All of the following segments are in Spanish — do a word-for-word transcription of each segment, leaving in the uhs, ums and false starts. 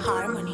Harmony.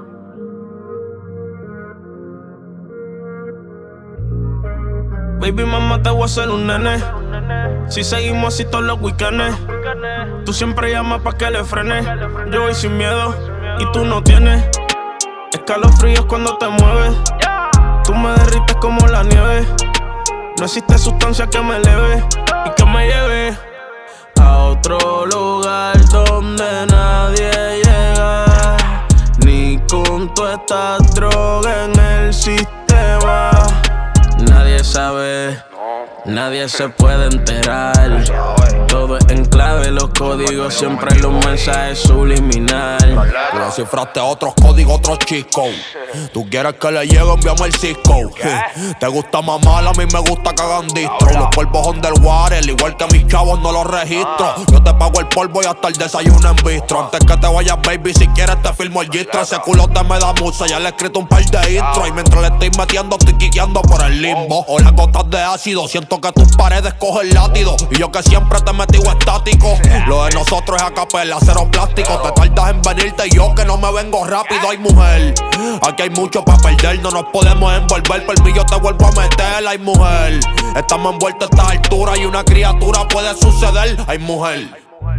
Baby, mamá, te voy a hacer un nene. Si seguimos así todos los weekendes. Tú siempre llamas pa' que le frene. Yo voy sin miedo y tú no tienes. Escalofríos cuando te mueves. Tú me derrites como la nieve. No existe sustancia que me eleve y que me lleve a otro lugar donde nadie llega, ni con toda esta droga en el sistema. Nadie sabe, nadie se puede enterar. Todo es en clave, los códigos, siempre los mensajes subliminal. Tú descifraste otros códigos, otros chicos. Tú quieres que le llegue, envíame el Cisco. Te gusta mamar, a mí me gusta que hagan distro. Los polvos underwater, igual que mis chavos no los registro. Yo te pago el polvo y hasta el desayuno en bistro. Antes que te vayas, baby, si quieres te firmo el gistro. Ese culote me da musa, ya le he escrito un par de intros. Y mientras le estoy metiendo, estoy quiqueando por el limbo. O las gotas de ácido, siento que tus paredes cogen látido. Y yo que siempre te metí estático. Lo de nosotros es a capela, cero plástico. Te tardas en venirte y yo que no me vengo rápido. Ay, mujer, aquí hay mucho pa' perder. No nos podemos envolver, por mí yo te vuelvo a meter. Ay, mujer, estamos envueltos a esta altura y una criatura puede suceder. Ay, mujer.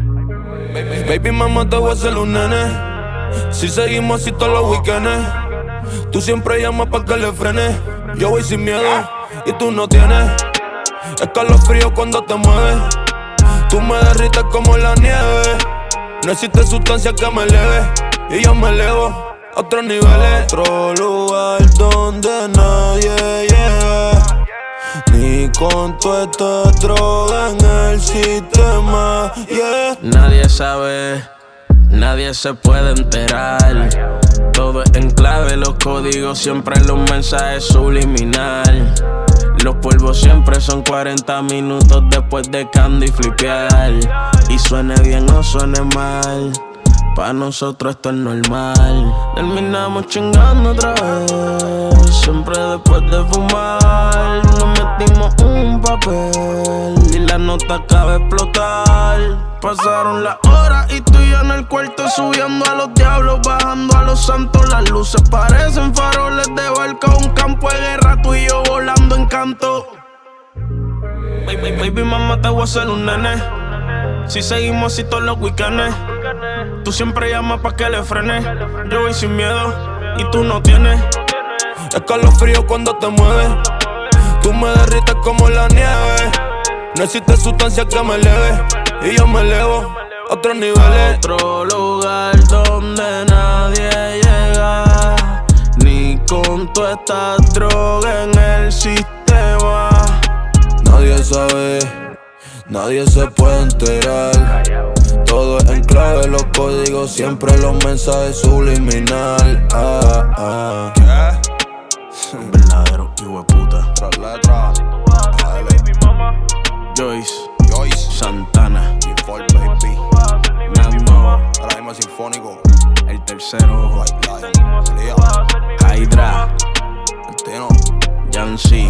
Baby, baby, mamá, te voy a hacer un nene. Si seguimos así todos los weekendes. Tú siempre llamas pa' que le frene. Yo voy sin miedo y tú no tienes. Escalofrío cuando te mueves. Tú me derrites como la nieve. No existe sustancia que me eleve y yo me elevo a otros niveles. Otro lugar donde nadie llega, ni con toda esta droga en el sistema, yeah. Nadie sabe, nadie se puede enterar. Todo es en clave, los códigos, siempre los mensajes subliminal. Los polvos siempre son cuarenta minutos después de candy flipear. Y suene bien o suene mal, pa' nosotros esto es normal. Terminamos chingando otra vez, siempre después de fumar. Nos metimos un papel y la nota acaba de explotar. Pasaron las horas y tú y yo en el cuarto subiendo a los diablos, bajando a los santos. Las luces parecen faroles de barca, un campo de guerra, tú y yo volando en canto. Baby, baby, mamá, te voy a hacer un nene. Si seguimos así todos los weekendes. Tú siempre llamas pa' que le frene. Yo voy sin miedo y tú no tienes. Escalofrío cuando te mueves. Tú me derrites como la nieve. No existe sustancia que me eleve y yo me elevo a otros niveles. Otro lugar donde nadie llega, ni con toda esta droga en el sistema. Nadie sabe, nadie se puede enterar. Todo es en clave, los códigos, siempre los mensajes subliminal. Ah, ah. ¿Qué? Un verdadero hijo de puta. Tras letra, Joyce, Joyce, Santana, G-Four, baby. Nando, Ahora mismo sinfónico. el tercero ojo, White Lion, Lía, Hydra, Antino, Yancy.